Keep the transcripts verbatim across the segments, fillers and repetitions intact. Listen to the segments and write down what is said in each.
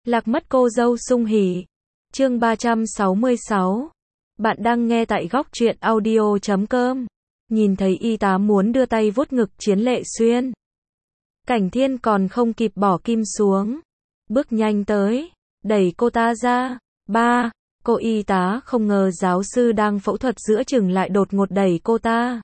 Lạc mất cô dâu sung hỉ. Chương ba trăm sáu mươi sáu. Bạn đang nghe tại góc truyện audio chấm com. Nhìn thấy y tá muốn đưa tay vuốt ngực Chiến Lệ Xuyên. Cảnh Thiên còn không kịp bỏ kim xuống. Bước nhanh tới, đẩy cô ta ra. Ba, cô y tá không ngờ giáo sư đang phẫu thuật giữa chừng lại đột ngột đẩy cô ta.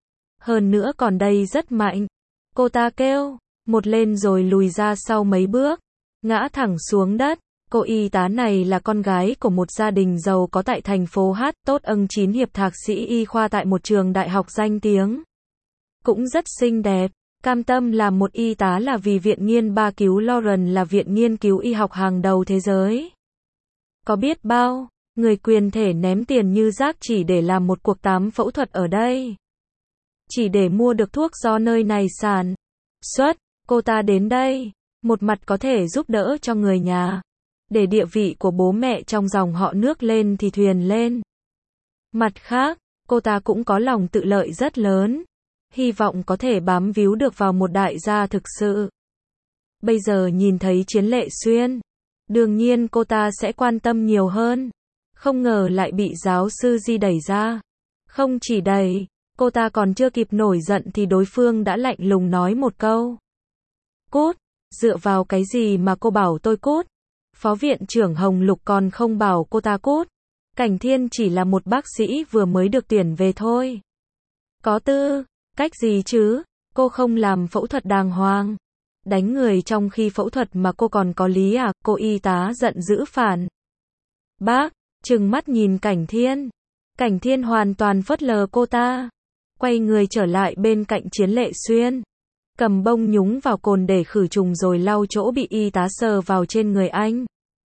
Hơn nữa còn đây rất mạnh. Cô ta kêu, một lên rồi lùi ra sau mấy bước, ngã thẳng xuống đất. Cô y tá này là con gái của một gia đình giàu có tại thành phố Hát Tốt âng chín hiệp thạc sĩ y khoa tại một trường đại học danh tiếng. Cũng rất xinh đẹp, cam tâm làm một y tá là vì Viện Nghiên ba cứu Lauren là viện nghiên cứu y học hàng đầu thế giới. Có biết bao, người quyền thể ném tiền như rác chỉ để làm một cuộc tám phẫu thuật ở đây. Chỉ để mua được thuốc do nơi này sản xuất, cô ta đến đây, một mặt có thể giúp đỡ cho người nhà. Để địa vị của bố mẹ trong dòng họ nước lên thì thuyền lên. Mặt khác, cô ta cũng có lòng tự lợi rất lớn. Hy vọng có thể bám víu được vào một đại gia thực sự. Bây giờ nhìn thấy Chiến Lệ Xuyên, đương nhiên cô ta sẽ quan tâm nhiều hơn. Không ngờ lại bị giáo sư Di đẩy ra. Không chỉ đẩy, cô ta còn chưa kịp nổi giận thì đối phương đã lạnh lùng nói một câu. Cút, dựa vào cái gì mà cô bảo tôi cút? Phó viện trưởng Hồng Lục còn không bảo cô ta cút. Cảnh Thiên chỉ là một bác sĩ vừa mới được tuyển về thôi. Có tư cách gì chứ? Cô không làm phẫu thuật đàng hoàng. Đánh người trong khi phẫu thuật mà cô còn có lý à? Cô y tá giận dữ phản bác, trừng mắt nhìn Cảnh Thiên. Cảnh Thiên hoàn toàn phớt lờ cô ta. Quay người trở lại bên cạnh Chiến Lệ Xuyên. Cầm bông nhúng vào cồn để khử trùng rồi lau chỗ bị y tá sờ vào trên người anh.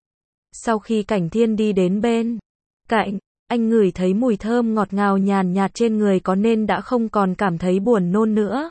Sau khi Cảnh Thiên đi đến bên cạnh, anh ngửi thấy mùi thơm ngọt ngào nhàn nhạt trên người có nên đã không còn cảm thấy buồn nôn nữa.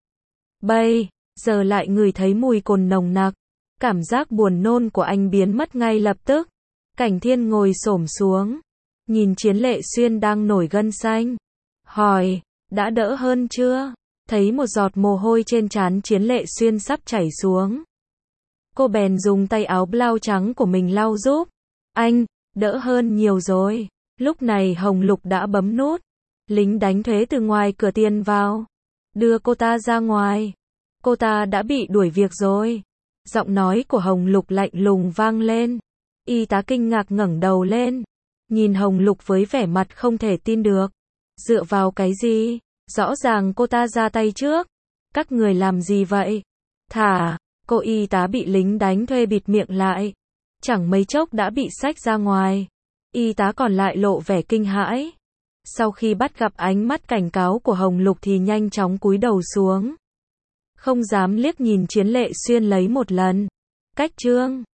Bây giờ lại ngửi thấy mùi cồn nồng nặc, cảm giác buồn nôn của anh biến mất ngay lập tức. Cảnh Thiên ngồi xổm xuống, nhìn Chiến Lệ Xuyên đang nổi gân xanh, hỏi, đã đỡ hơn chưa? Thấy một giọt mồ hôi trên trán Chiến Lệ Xuyên sắp chảy xuống. Cô bèn dùng tay áo blau trắng của mình lau giúp. Anh, đỡ hơn nhiều rồi. Lúc này Hồng Lục đã bấm nút. Lính đánh thuế từ ngoài cửa tiến vào. Đưa cô ta ra ngoài. Cô ta đã bị đuổi việc rồi. Giọng nói của Hồng Lục lạnh lùng vang lên. Y tá kinh ngạc ngẩng đầu lên. Nhìn Hồng Lục với vẻ mặt không thể tin được. Dựa vào cái gì? Rõ ràng cô ta ra tay trước. Các người làm gì vậy? Thả, cô y tá bị lính đánh thuê bịt miệng lại. Chẳng mấy chốc đã bị xách ra ngoài. Y tá còn lại lộ vẻ kinh hãi. Sau khi bắt gặp ánh mắt cảnh cáo của Hồng Lục thì nhanh chóng cúi đầu xuống. Không dám liếc nhìn Chiến Lệ Xuyên lấy một lần. Cách chương